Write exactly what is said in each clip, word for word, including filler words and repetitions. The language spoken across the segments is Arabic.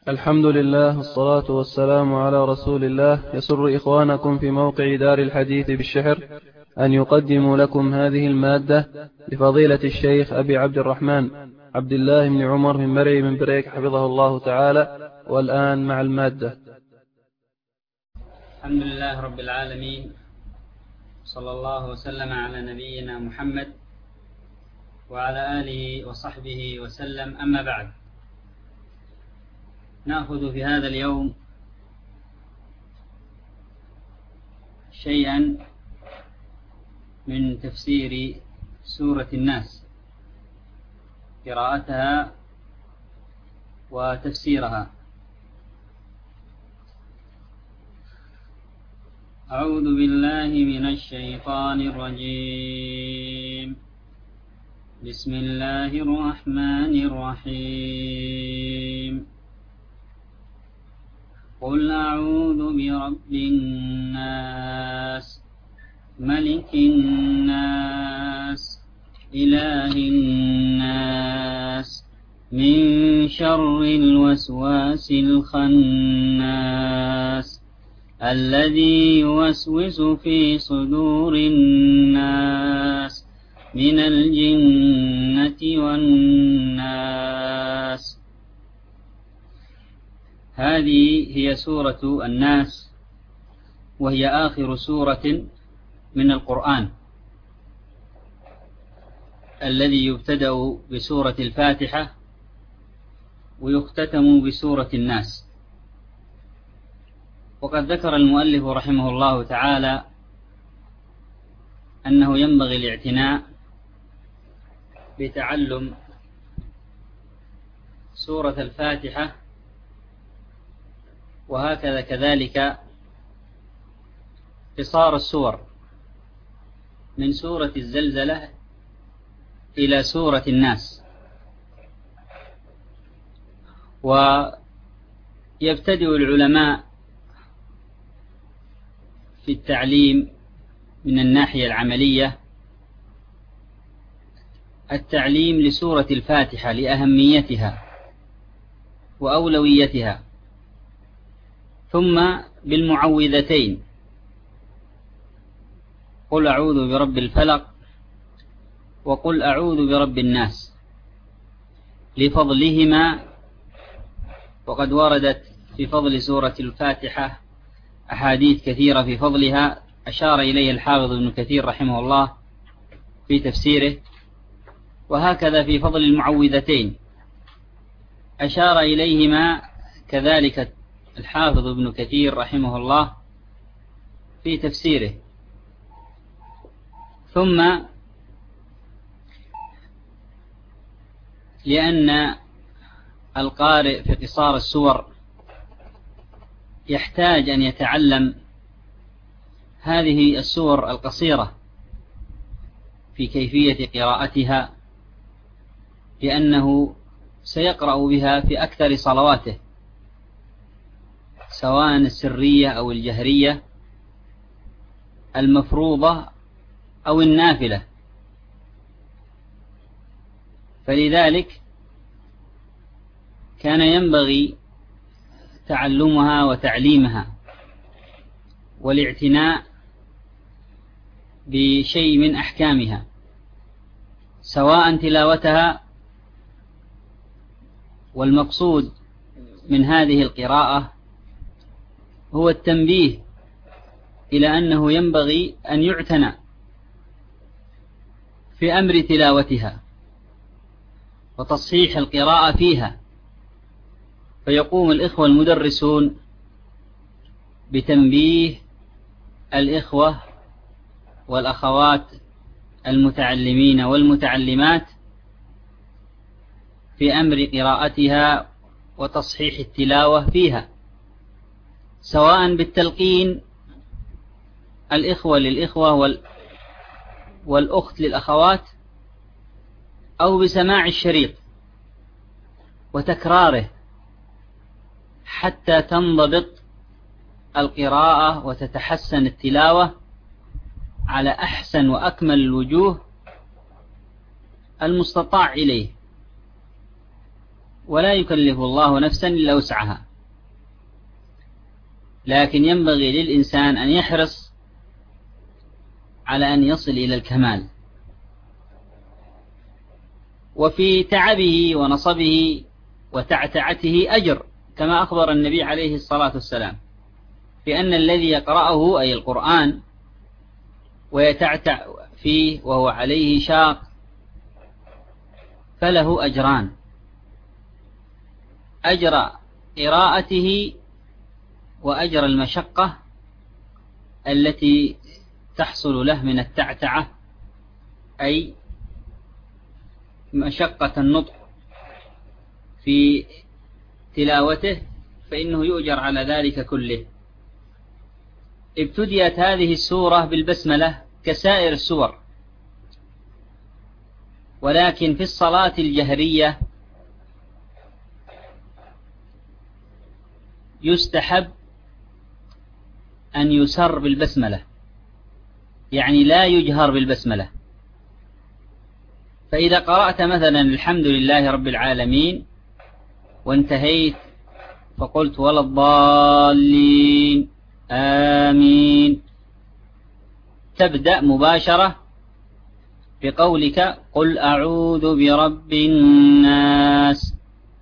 الحمد لله والصلاة والسلام على رسول الله. يسر إخوانكم في موقع دار الحديث بالشحر أن يقدموا لكم هذه المادة لفضيلة الشيخ أبي عبد الرحمن عبد الله بن عمر من مرعي من بريك حفظه الله تعالى. والآن مع المادة. الحمد لله رب العالمين، صلى الله وسلم على نبينا محمد وعلى آله وصحبه وسلم. أما بعد، نأخذ في هذا اليوم شيئا من تفسير سورة الناس، قراءتها وتفسيرها. أعوذ بالله من الشيطان الرجيم. بسم الله الرحمن الرحيم. قل أعوذ برب الناس، ملك الناس، إله الناس، من شر الوسواس الخناس، الذي يوسوس في صدور الناس من الجنة والناس. هذه هي سورة الناس، وهي آخر سورة من القرآن، الذي يبتدأ بسورة الفاتحة ويختتم بسورة الناس. وقد ذكر المؤلف رحمه الله تعالى أنه ينبغي الاعتناء بتعلم سورة الفاتحة، وهكذا كذلك قصار السور من سورة الزلزلة إلى سورة الناس. ويبتدئ العلماء في التعليم من الناحية العملية التعليم لسورة الفاتحة لأهميتها وأولويتها، ثم بالمعوذتين، قل أعوذ برب الفلق وقل أعوذ برب الناس، لفضلهما. وقد وردت في فضل سورة الفاتحة أحاديث كثيرة في فضلها، أشار إليه الحافظ ابن كثير رحمه الله في تفسيره، وهكذا في فضل المعوذتين أشار إليهما كذلك الحافظ ابن كثير رحمه الله في تفسيره. ثم لأن القارئ في قصار السور يحتاج أن يتعلم هذه السور القصيرة في كيفية قراءتها، لأنه سيقرأ بها في أكثر صلواته، سواء السرية أو الجهرية، المفروضة أو النافلة. فلذلك كان ينبغي تعلمها وتعليمها والاعتناء بشيء من أحكامها، سواء تلاوتها. والمقصود من هذه القراءة هو التنبيه إلى أنه ينبغي أن يعتنى في أمر تلاوتها وتصحيح القراءة فيها، فيقوم الإخوة المدرسون بتنبيه الإخوة والأخوات المتعلمين والمتعلمات في أمر قراءتها وتصحيح التلاوة فيها، سواء بالتلقين الإخوة للإخوة والأخت للأخوات، أو بسماع الشريط وتكراره حتى تنضبط القراءة وتتحسن التلاوة على أحسن وأكمل الوجوه المستطاع إليه. ولا يكلف الله نفسا إلا وسعها، لكن ينبغي للإنسان أن يحرص على أن يصل إلى الكمال. وفي تعبه ونصبه وتعتعته أجر، كما أخبر النبي عليه الصلاة والسلام بأن الذي يقرأه أي القرآن ويتعتع فيه وهو عليه شاق فله أجران: أجر قراءته وأجر المشقة التي تحصل له من التعتعة، أي مشقة النطق في تلاوته، فإنه يؤجر على ذلك كله. ابتديت هذه السورة بالبسملة كسائر السور، ولكن في الصلاة الجهرية يستحب أن يسر بالبسملة، يعني لا يجهر بالبسملة. فإذا قرأت مثلا الحمد لله رب العالمين وانتهيت فقلت ولا الضالين آمين، تبدأ مباشرة بقولك قل أعوذ برب الناس،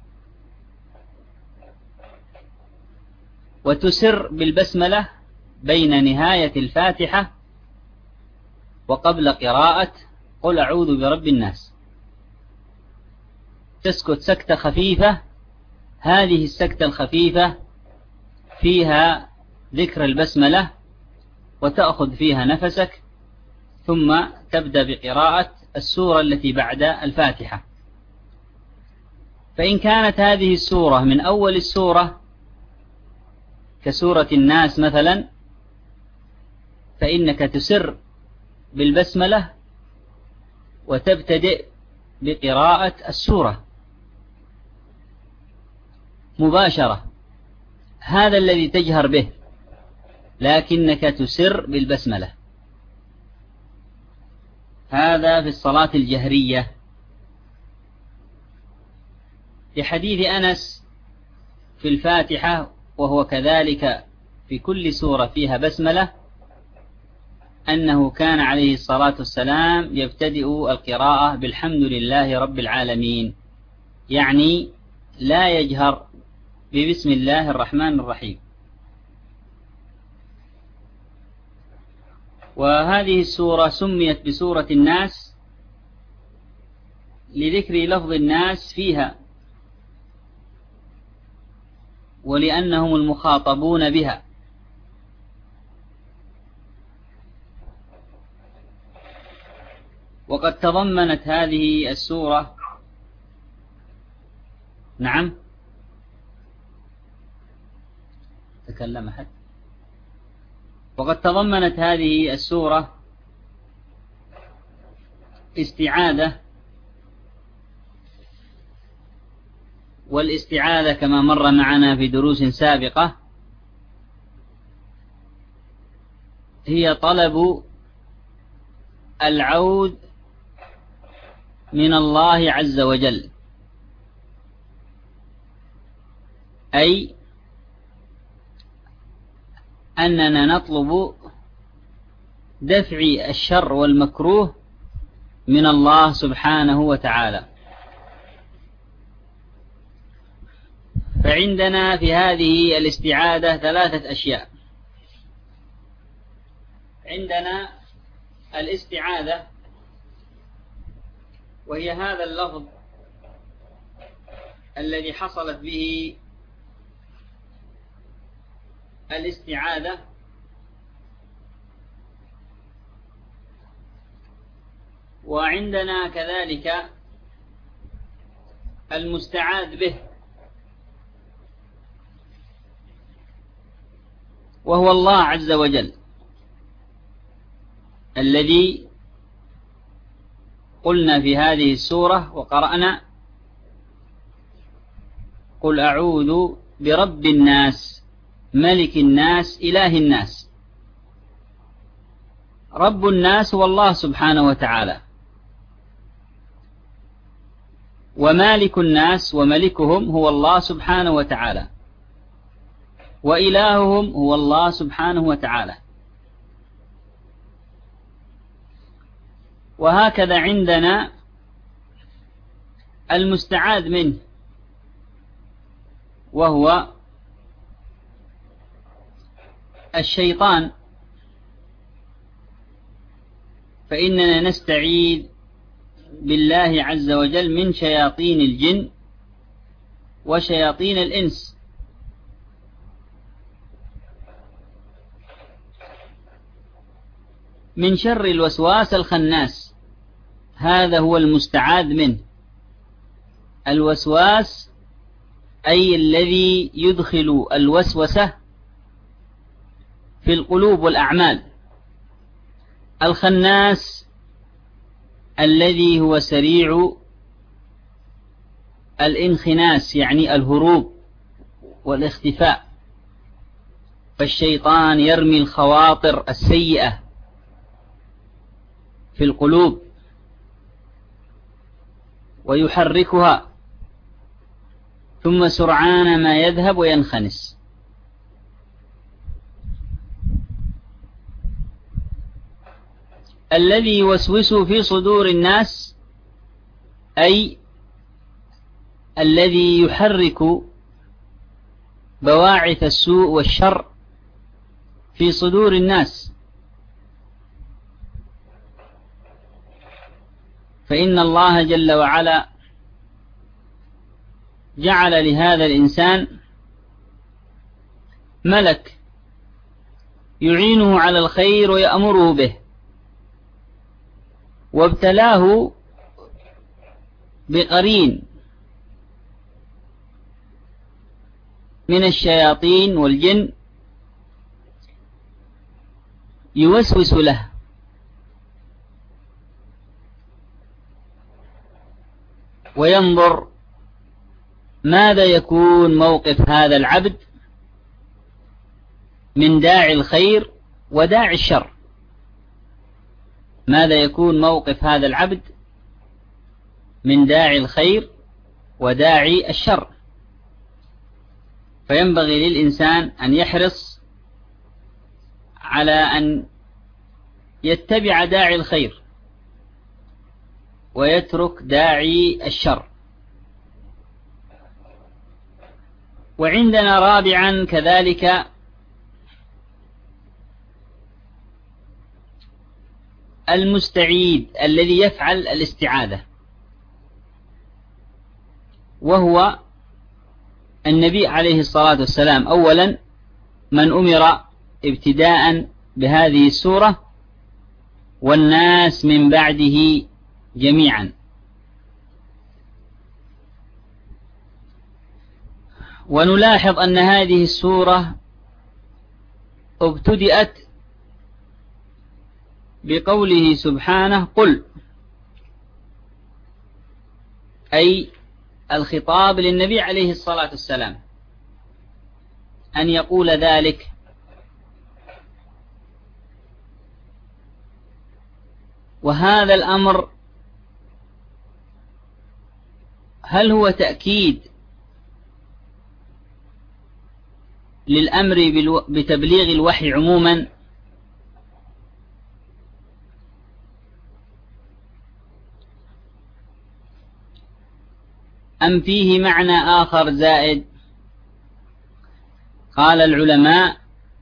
وتسر بالبسملة بين نهاية الفاتحة وقبل قراءة قل أعوذ برب الناس، تسكت سكتة خفيفة. هذه السكتة الخفيفة فيها ذكر البسملة وتأخذ فيها نفسك، ثم تبدأ بقراءة السورة التي بعد الفاتحة. فإن كانت هذه السورة من أول السورة كسورة الناس مثلا، فإنك تسر بالبسملة وتبتدئ بقراءة السورة مباشرة، هذا الذي تجهر به، لكنك تسر بالبسملة. هذا في الصلاة الجهرية. لحديث أنس في الفاتحة، وهو كذلك في كل سورة فيها بسملة، أنه كان عليه الصلاة والسلام يبتدئ القراءة بالحمد لله رب العالمين، يعني لا يجهر ببسم الله الرحمن الرحيم. وهذه السورة سميت بسورة الناس لذكر لفظ الناس فيها، ولأنهم المخاطبون بها. وقد تضمنت هذه السورة نعم تكلم أحد وقد تضمنت هذه السورة استعاذة، والاستعاذة كما مر معنا في دروس سابقة هي طلب العود من الله عز وجل، أي أننا نطلب دفع الشر والمكروه من الله سبحانه وتعالى. فعندنا في هذه الاستعاذة ثلاثة أشياء. عندنا الاستعاذة، وهي هذا اللفظ الذي حصلت به الاستعاذة، وعندنا كذلك المستعاذ به، وهو الله عز وجل الذي قلنا في هذه السورة وقرأنا قل أعوذ برب الناس ملك الناس إله الناس. رب الناس هو الله سبحانه وتعالى، ومالك الناس وملكهم هو الله سبحانه وتعالى، وإلههم هو الله سبحانه وتعالى. وهكذا عندنا المستعاذ منه، وهو الشيطان، فإننا نستعيذ بالله عز وجل من شياطين الجن وشياطين الإنس. من شر الوسواس الخناس، هذا هو المستعاذ منه. الوسواس أي الذي يدخل الوسوسة في القلوب والأعمال. الخناس الذي هو سريع الانخناس، يعني الهروب والاختفاء. فالشيطان يرمي الخواطر السيئة في القلوب ويحركها، ثم سرعان ما يذهب وينخنس. الذي يوسوس في صدور الناس أي الذي يحرك بواعث السوء والشر في صدور الناس. فإن الله جل وعلا جعل لهذا الإنسان ملك يعينه على الخير ويأمره به، وابتلاه بقرين من الشياطين والجن يوسوس له، وينظر ماذا يكون موقف هذا العبد من داعي الخير وداعي الشر. ماذا يكون موقف هذا العبد من داعي الخير وداعي الشر. فينبغي للإنسان أن يحرص على أن يتبع داعي الخير ويترك داعي الشر. وعندنا رابعا كذلك المستعيذ الذي يفعل الاستعاذة، وهو النبي عليه الصلاة والسلام أولا من أمر ابتداء بهذه السورة، والناس من بعده جميعا. ونلاحظ أن هذه السورة ابتدأت بقوله سبحانه قل، أي الخطاب للنبي عليه الصلاة والسلام أن يقول ذلك. وهذا الأمر هل هو تأكيد للأمر بتبليغ الوحي عموما، أم فيه معنى آخر زائد؟ قال العلماء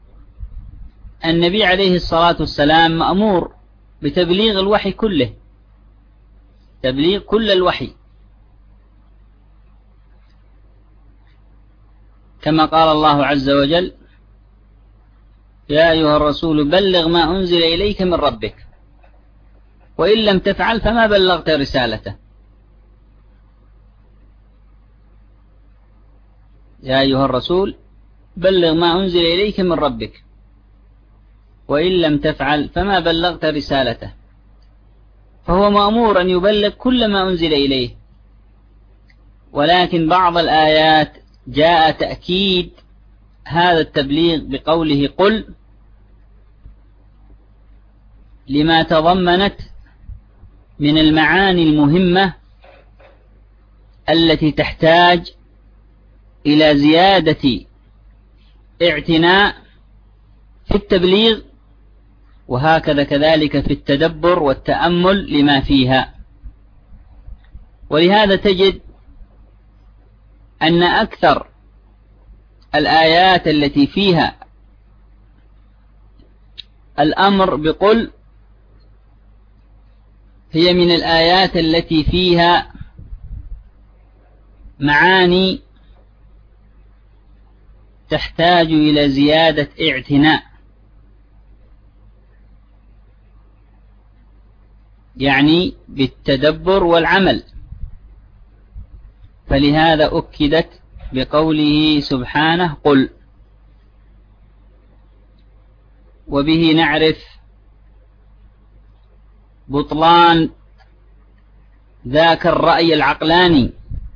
النبي عليه الصلاة والسلام مأمور بتبليغ الوحي كله، تبليغ كل الوحي، كما قال الله عز وجل يا أيها الرسول بلغ ما أنزل إليك من ربك وإن لم تفعل فما بلغت رسالته. يا أيها الرسول بلغ ما أنزل إليك من ربك وإن لم تفعل فما بلغت رسالته. فهو مأمور أن يبلغ كل ما أنزل إليه، ولكن بعض الآيات جاء تأكيد هذا التبليغ بقوله قل، لما تضمنت من المعاني المهمة التي تحتاج إلى زيادة اعتناء في التبليغ، وهكذا كذلك في التدبر والتأمل لما فيها. ولهذا تجد أن أكثر الآيات التي فيها الأمر بقل هي من الآيات التي فيها معاني تحتاج إلى زيادة اعتناء، يعني بالتدبر والعمل. فلهذا أكدت بقوله سبحانه قل. وبه نعرف بطلان ذاك الرأي العقلاني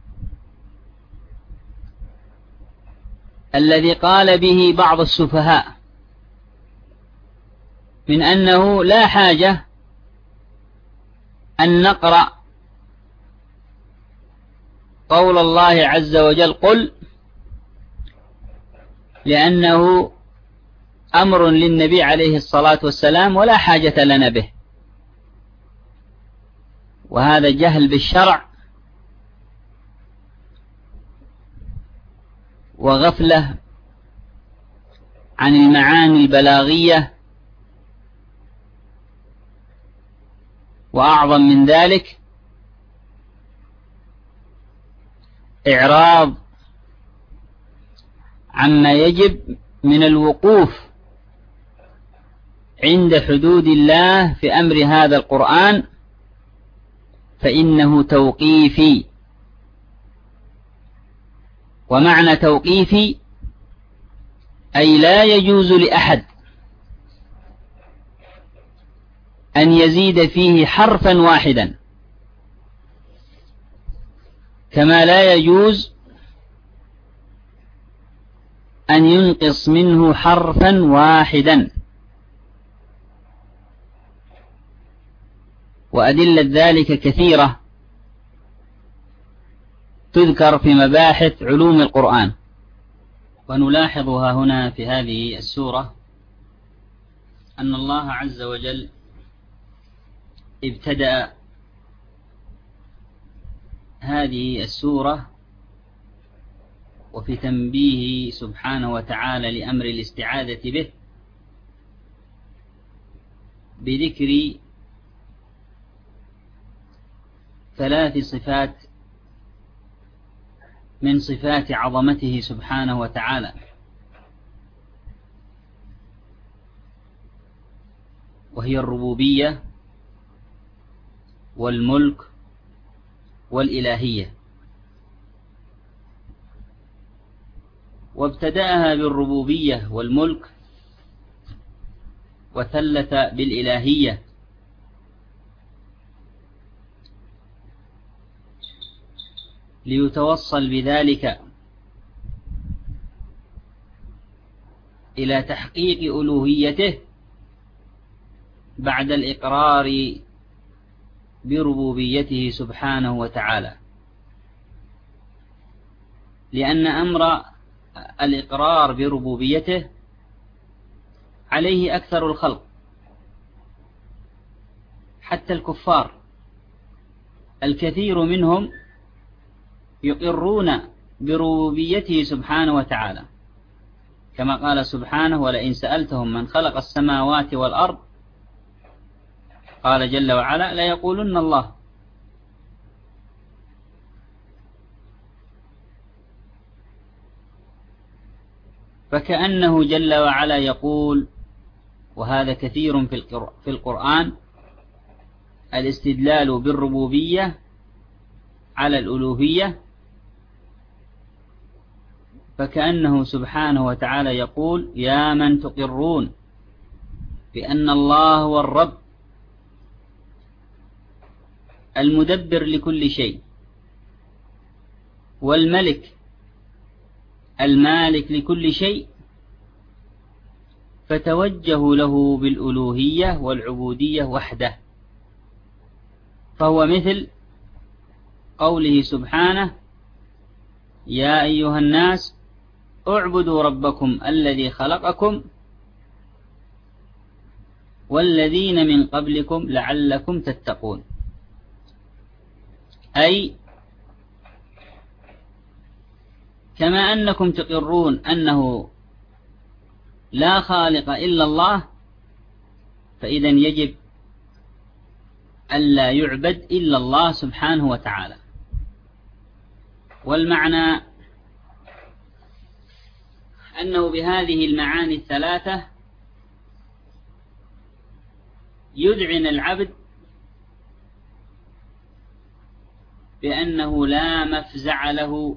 الذي قال به بعض السفهاء من أنه لا حاجة أن نقرأ قول الله عز وجل قل، لأنه أمر للنبي عليه الصلاة والسلام ولا حاجة لنا به. وهذا جهل بالشرع وغفلة عن المعاني البلاغية، وأعظم من ذلك إعراض عما يجب من الوقوف عند حدود الله في أمر هذا القرآن، فإنه توقيفي. ومعنى توقيفي أي لا يجوز لأحد أن يزيد فيه حرفا واحدا، كما لا يجوز أن ينقص منه حرفا واحدا. وأدلة ذلك كثيرة تذكر في مباحث علوم القرآن. ونلاحظها هنا في هذه السورة أن الله عز وجل ابتدأ هذه السورة وفي تنبيه سبحانه وتعالى لأمر الاستعاذة به بذكر ثلاث صفات من صفات عظمته سبحانه وتعالى، وهي الربوبية والملك والإلهية. وابتدأها بالربوبية والملك وثلث بالإلهية، ليتوصل بذلك إلى تحقيق ألوهيته بعد الإقرار بربوبيته سبحانه وتعالى، لأن أمر الإقرار بربوبيته عليه أكثر الخلق، حتى الكفار الكثير منهم يقرون بربوبيته سبحانه وتعالى، كما قال سبحانه ولئن سألتهم من خلق السماوات والأرض قال جل وعلا ليقولن الله. فكأنه جل وعلا يقول، وهذا كثير في القرآن، الاستدلال بالربوبية على الألوهية، فكأنه سبحانه وتعالى يقول يا من تقرون بأن الله هو الرب المدبر لكل شيء، والملك المالك لكل شيء، فتوجهوا له بالألوهية والعبودية وحده. فهو مثل قوله سبحانه يا أيها الناس اعبدوا ربكم الذي خلقكم والذين من قبلكم لعلكم تتقون. أي كما أنكم تقرون أنه لا خالق إلا الله، فإذا يجب ألا يعبد إلا الله سبحانه وتعالى. والمعنى أنه بهذه المعاني الثلاثة يذعن العبد بأنه لا مفزع له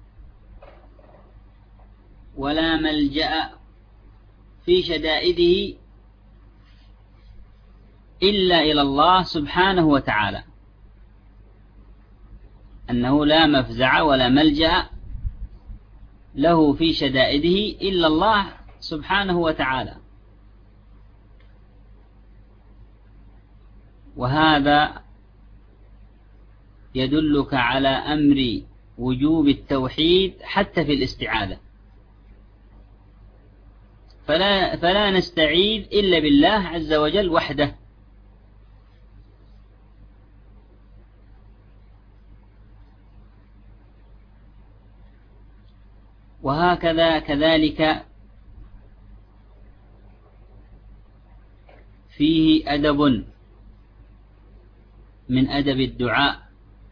ولا ملجأ في شدائده إلا إلى الله سبحانه وتعالى، أنه لا مفزع ولا ملجأ له في شدائده إلا الله سبحانه وتعالى. وهذا يدلك على أمر وجوب التوحيد حتى في الاستعاذة، فلا, فلا نستعيذ إلا بالله عز وجل وحده. وهكذا كذلك فيه أدب من أدب الدعاء،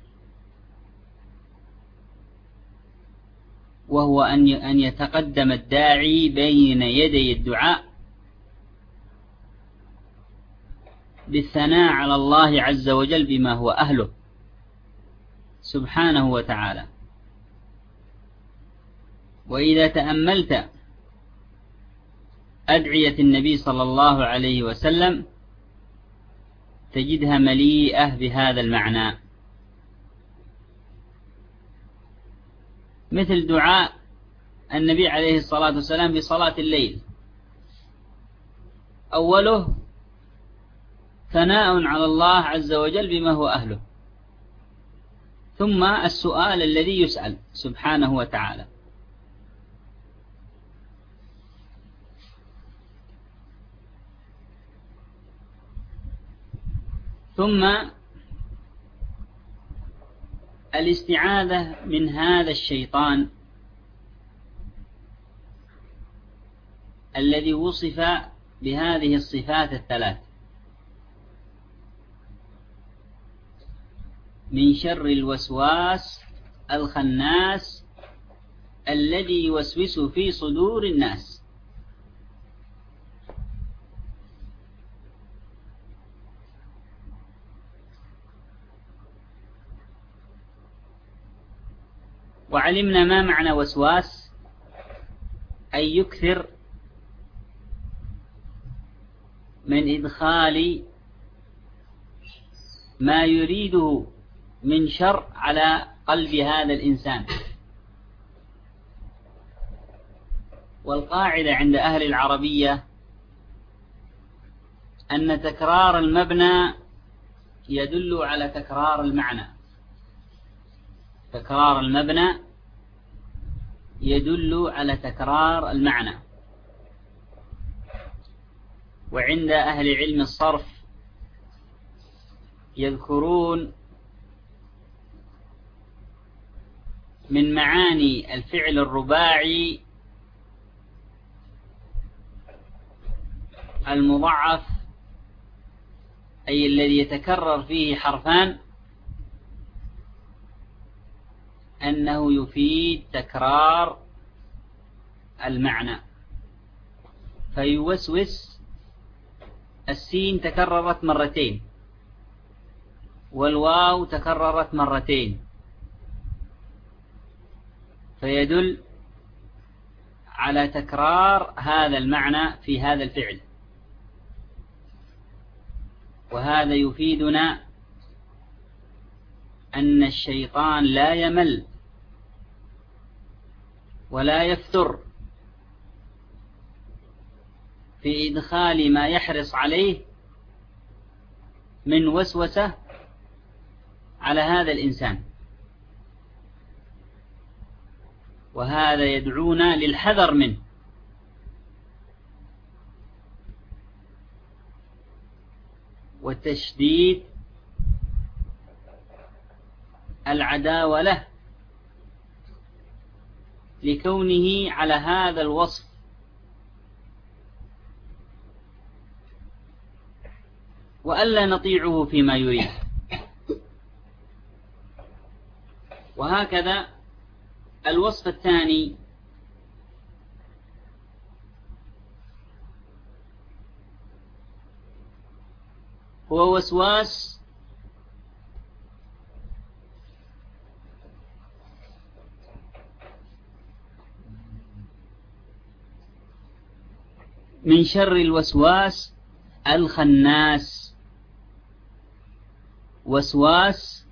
وهو أن يتقدم الداعي بين يدي الدعاء بالثناء على الله عز وجل بما هو أهله سبحانه وتعالى. وإذا تأملت أدعية النبي صلى الله عليه وسلم تجدها مليئة بهذا المعنى، مثل دعاء النبي عليه الصلاة والسلام في صلاة الليل، أوله ثناء على الله عز وجل بما هو أهله، ثم السؤال الذي يسأل سبحانه وتعالى. ثم الاستعاذة من هذا الشيطان الذي وصف بهذه الصفات الثلاث، من شر الوسواس الخناس الذي يوسوس في صدور الناس. وعلمنا ما معنى وسواس، أي يكثر من إدخال ما يريده من شر على قلب هذا الإنسان. والقاعدة عند أهل العربية أن تكرار المبنى يدل على تكرار المعنى، تكرار المبنى يدل على تكرار المعنى. وعند أهل علم الصرف يذكرون من معاني الفعل الرباعي المضاعف، أي الذي يتكرر فيه حرفان، أنه يفيد تكرار المعنى. فيوسوس، السين تكررت مرتين والواو تكررت مرتين، فيدل على تكرار هذا المعنى في هذا الفعل. وهذا يفيدنا أن الشيطان لا يمل ولا يفتر في إدخال ما يحرص عليه من وسوسة على هذا الإنسان. وهذا يدعونا للحذر منه. وتشديد العداوة له لكونه على هذا الوصف، وألا نطيعه فيما يريد. وهكذا الوصف الثاني هو وسواس من شر الوسواس الخناس. وسواس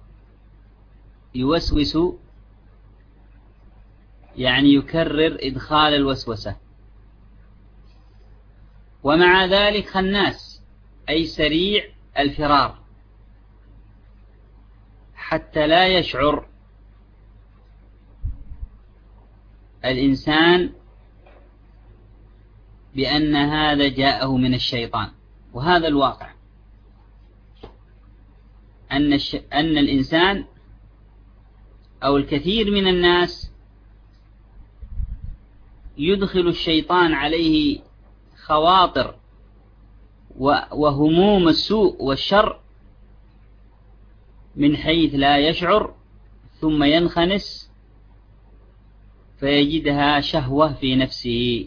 يوسوس يعني يكرر إدخال الوسوسة، ومع ذلك خناس أي سريع الفرار حتى لا يشعر الإنسان بأن هذا جاءه من الشيطان. وهذا الواقع، أن, الش... أن الإنسان أو الكثير من الناس يدخل الشيطان عليه خواطر وهموم السوء والشر من حيث لا يشعر، ثم ينخنس فيجدها شهوة في نفسه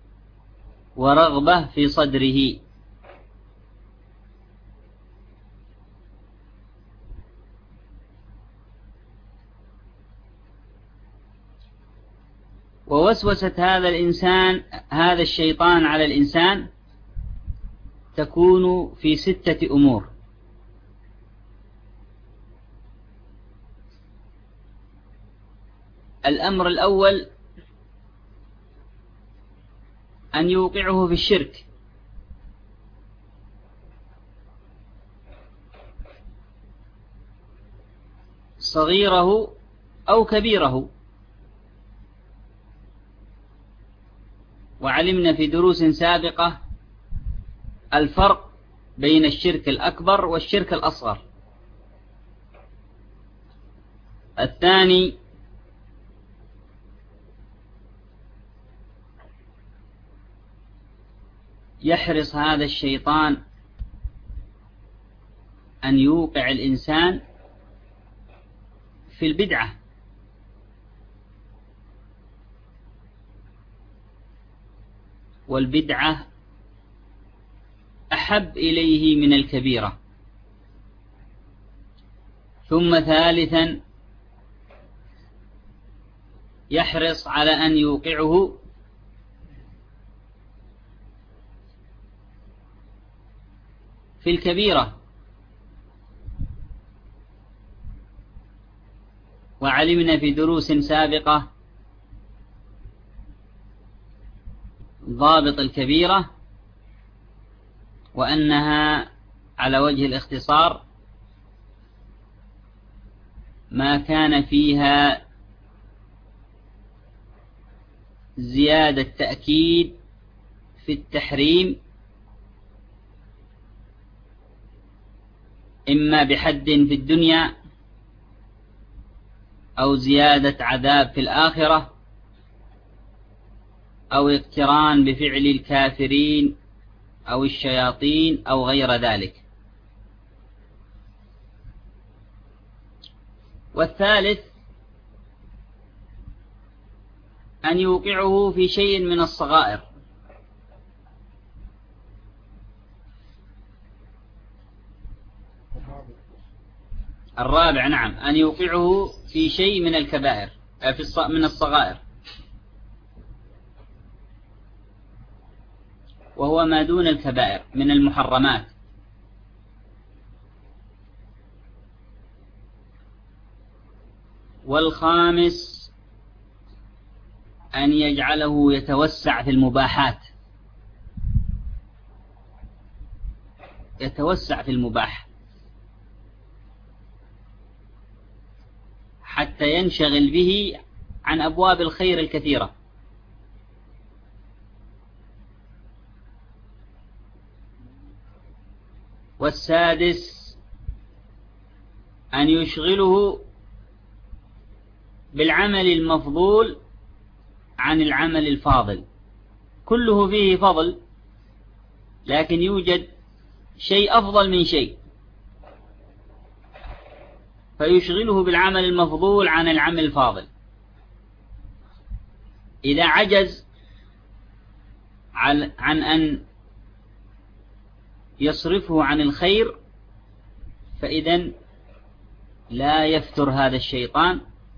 ورغبة في صدره. ووسوسة هذا الإنسان هذا الشيطان على الإنسان تكون في ستة أمور. الأمر الأول أن يوقعه في الشرك، صغيره أو كبيره. وعلمنا في دروس سابقة الفرق بين الشرك الأكبر والشرك الأصغر. الثاني يحرص هذا الشيطان أن يوقع الإنسان في البدعة، والبدعة أحب إليه من الكبيرة. ثم ثالثا يحرص على أن يوقعه في الكبيرة. وعلمنا في دروس سابقة ضابط الكبيرة، وأنها على وجه الاختصار ما كان فيها زيادة تأكيد في التحريم، إما بحد في الدنيا أو زيادة عذاب في الآخرة أو اقتران بفعل الكافرين أو الشياطين أو غير ذلك. والثالث أن يوقعه في شيء من الصغائر. الرابع نعم أن يوقعه في شيء من الكبائر في من الصغائر، وهو ما دون الكبائر من المحرمات. والخامس أن يجعله يتوسع في المباحات، يتوسع في المباح حتى ينشغل به عن أبواب الخير الكثيرة. والسادس أن يشغله بالعمل المفضول عن العمل الفاضل. كله فيه فضل، لكن يوجد شيء أفضل من شيء، فيشغله بالعمل المفضول عن العمل الفاضل. إذا عجز عن أن يصرفه عن الخير فإذن لا يفتر هذا الشيطان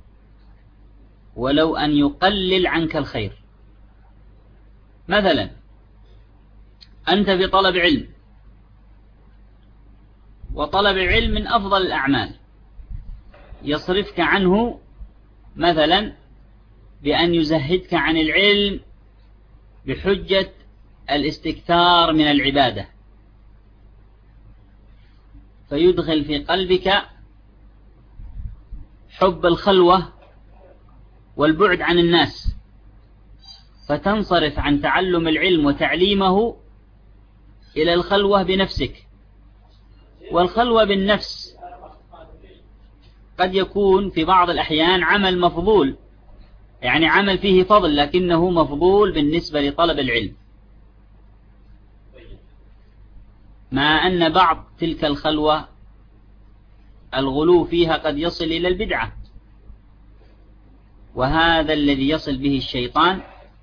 ولو أن يقلل عنك الخير. مثلا أنت في طلب علم، وطلب العلم من أفضل الأعمال، يصرفك عنه مثلا بأن يزهدك عن العلم بحجة الاستكثار من العبادة، فيدخل في قلبك حب الخلوة والبعد عن الناس، فتنصرف عن تعلم العلم وتعليمه إلى الخلوة بنفسك. والخلوة بالنفس قد يكون في بعض الأحيان عمل مفضول، يعني عمل فيه فضل لكنه مفضول بالنسبة لطلب العلم، مع أن بعض تلك الخلوة الغلو فيها قد يصل إلى البدعة، وهذا الذي يصل به الشيطان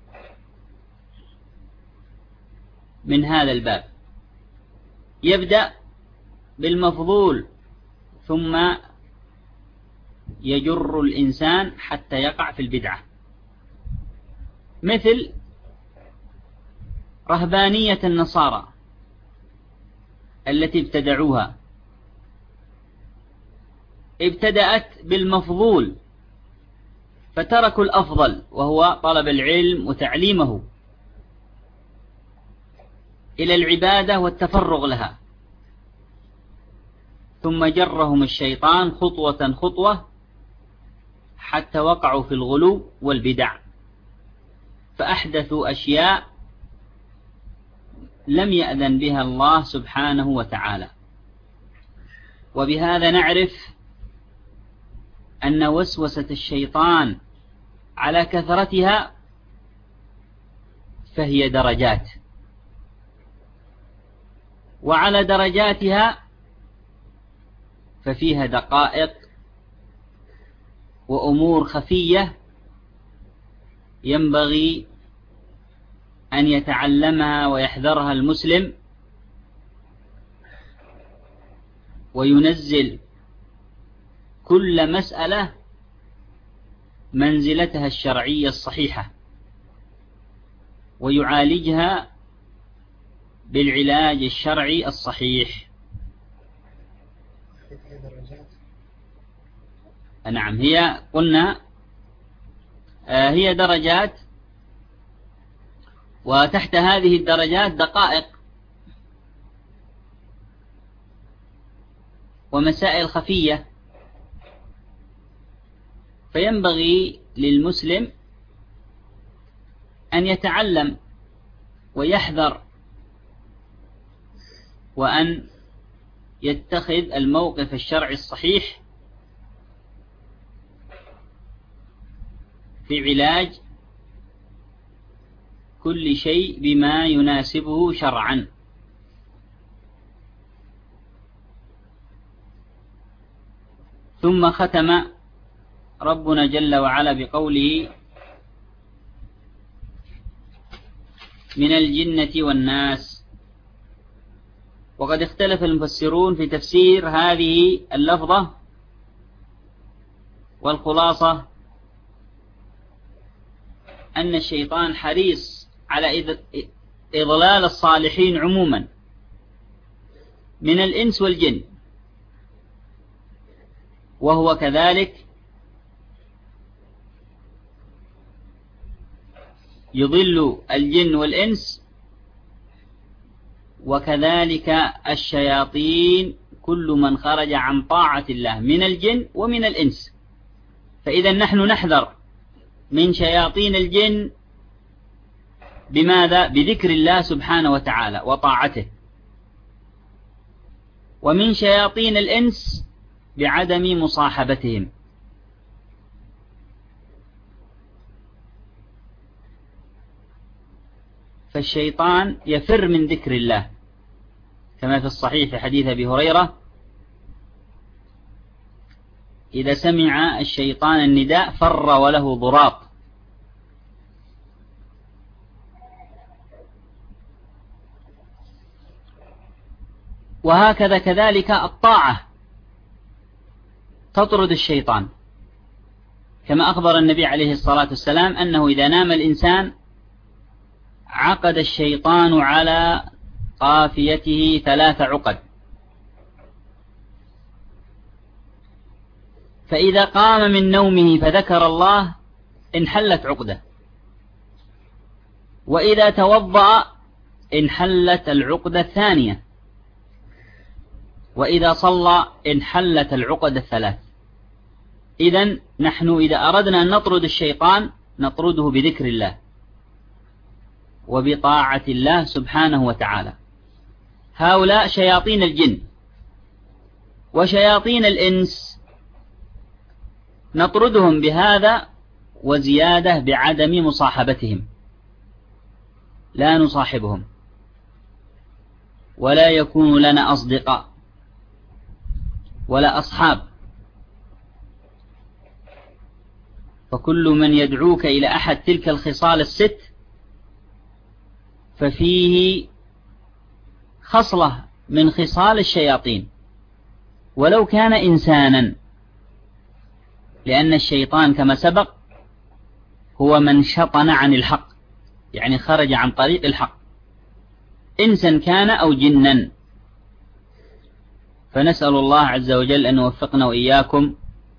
من هذا الباب. يبدأ بالمفضول ثم يجر الإنسان حتى يقع في البدعة، مثل رهبانية النصارى التي ابتدعوها. ابتدأت بالمفضول فتركوا الأفضل وهو طلب العلم وتعليمه إلى العبادة والتفرغ لها، ثم جرهم الشيطان خطوة خطوة حتى وقعوا في الغلو والبدع، فأحدثوا أشياء لم يأذن بها الله سبحانه وتعالى. وبهذا نعرف أن وسوسة الشيطان على كثرتها فهي درجات، وعلى درجاتها ففيها دقائق وأمور خفية ينبغي أن يتعلمها ويحذرها المسلم، وينزل كل مسألة منزلتها الشرعية الصحيحة، ويعالجها بالعلاج الشرعي الصحيح. نعم، هي قلنا هي درجات، وتحت هذه الدرجات دقائق ومسائل خفية، فينبغي للمسلم أن يتعلم ويحذر، وأن يتخذ الموقف الشرعي الصحيح في علاج كل شيء بما يناسبه شرعا. ثم ختم ربنا جل وعلا بقوله: من الجنة والناس. وقد اختلف المفسرون في تفسير هذه اللفظة، والخلاصة أن الشيطان حريص على إضلال الصالحين عموما من الإنس والجن، وهو كذلك يضل الجن والإنس، وكذلك الشياطين كل من خرج عن طاعة الله من الجن ومن الإنس. فإذا نحن نحذر من شياطين الجن بماذا؟ بذكر الله سبحانه وتعالى وطاعته، ومن شياطين الإنس بعدم مصاحبتهم. فالشيطان يفر من ذكر الله كما في الصحيح في حديث أبي هريرة: إذا سمع الشيطان النداء فر وله ضراط. وهكذا كذلك الطاعة تطرد الشيطان، كما أخبر النبي عليه الصلاة والسلام أنه إذا نام الإنسان عقد الشيطان على قافيته ثلاث عقد، فإذا قام من نومه فذكر الله انحلت عقده، وإذا توضأ انحلت العقدة الثانية، وإذا صلى انحلت العقد الثلاث. إذن نحن إذا أردنا أن نطرد الشيطان نطرده بذكر الله وبطاعة الله سبحانه وتعالى. هؤلاء شياطين الجن. وشياطين الإنس نطردهم بهذا وزيادة بعدم مصاحبتهم، لا نصاحبهم ولا يكون لنا أصدقاء ولا أصحاب، فكل من يدعوك إلى أحد تلك الخصال الست ففيه خصلة من خصال الشياطين ولو كان إنسانا، لأن الشيطان كما سبق هو من شطن عن الحق، يعني خرج عن طريق الحق، إنسا كان أو جنا. فنسأل الله عز وجل أن يوفقنا وإياكم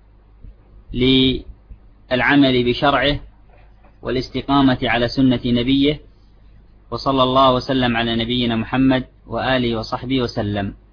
للعمل بشرعه والاستقامة على سنة نبيه، وصلى الله وسلم على نبينا محمد وآله وصحبه وسلم.